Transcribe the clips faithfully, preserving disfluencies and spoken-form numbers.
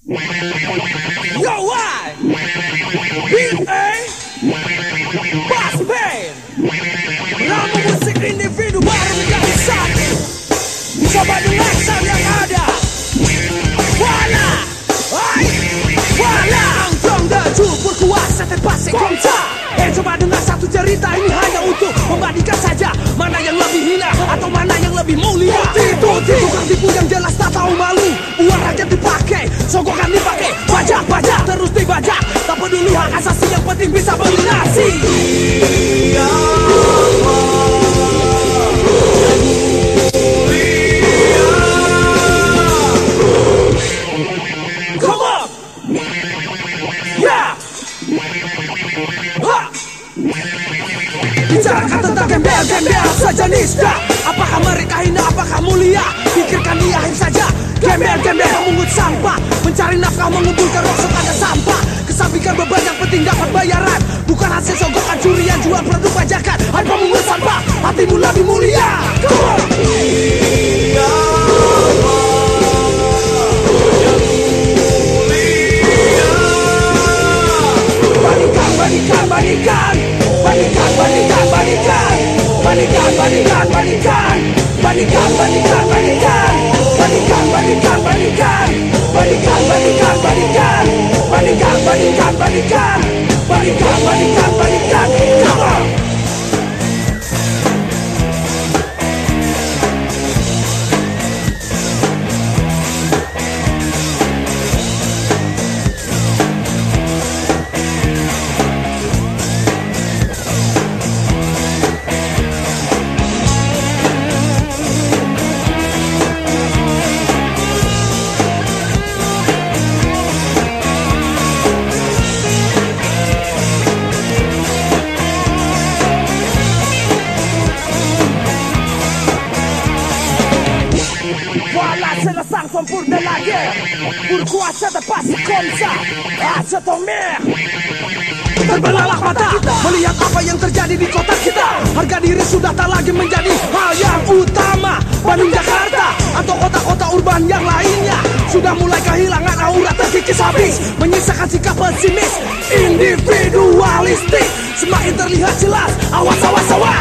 Yo, why? Beat A, Bass Band. Nama musik individu baru menjadi satu. Coba dengar sound yang ada. Wala, ay, wala. Angkong dan jubur kuasa terpasik komca. Eh coba dengar satu cerita ini hanya untuk membandingkan saja mana yang lebih hina atau mana yang lebih mulia. Tipu, tukang tipu yang jelas tak tahu malu. Uang rakyat dipakai, sogokan dipakai, bajak-bajak terus dibajak. Tak peduli hak asasi, yang penting bisa beli nasi. Come on, yeah. Ha. Bicarakan tentang gembel-gembel sejenis dah. Apakah mereka hina, apakah mulia? Pikirkan di akhir saja. Gembel-gembel memungut sampah, mencari nafkah, mengumpulkan rosok ada sampah. Kesampingkan beban, yang penting dapat bayaran. Bukan hasil sogokan, curian, jual produk bajakan. Hai pemungut sampah, hatimu lebih mulia. Come on. Bandingkan, bandingkan, bandingkan. Bandingkan, bandingkan, bandingkan. Bandingkan, bandingkan, bandingkan. Bandingkan, bandingkan, bandingkan. Bandingkan, bandingkan, bandingkan. Bandingkan, bandingkan, bandingkan. Bandingkan, bandingkan, bandingkan. Bandingkan, bandingkan, bandingkan. Come on. Selesai sempurna lagi, berkuasa terpasik komsa. Acetomir terbelalak mata melihat apa yang terjadi di kota kita. Harga diri sudah tak lagi menjadi hal yang utama. Bandung, Jakarta, atau kota-kota urban yang lainnya sudah mulai kehilangan aura, terkikis habis, menyisakan sikap pesimis, individualistik semakin terlihat jelas. Awas, awas, awas.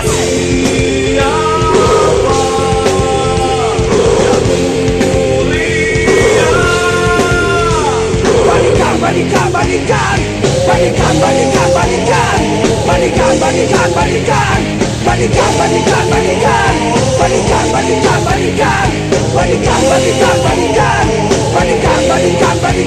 Bandingkan, bandingkan, bandingkan, bandingkan, bandingkan, bandingkan, bandingkan, bandingkan, bandingkan, bandingkan, bandingkan, bandingkan, bandingkan, bandingkan, bandingkan, bandingkan, bandingkan, bandingkan, bandingkan, bandingkan,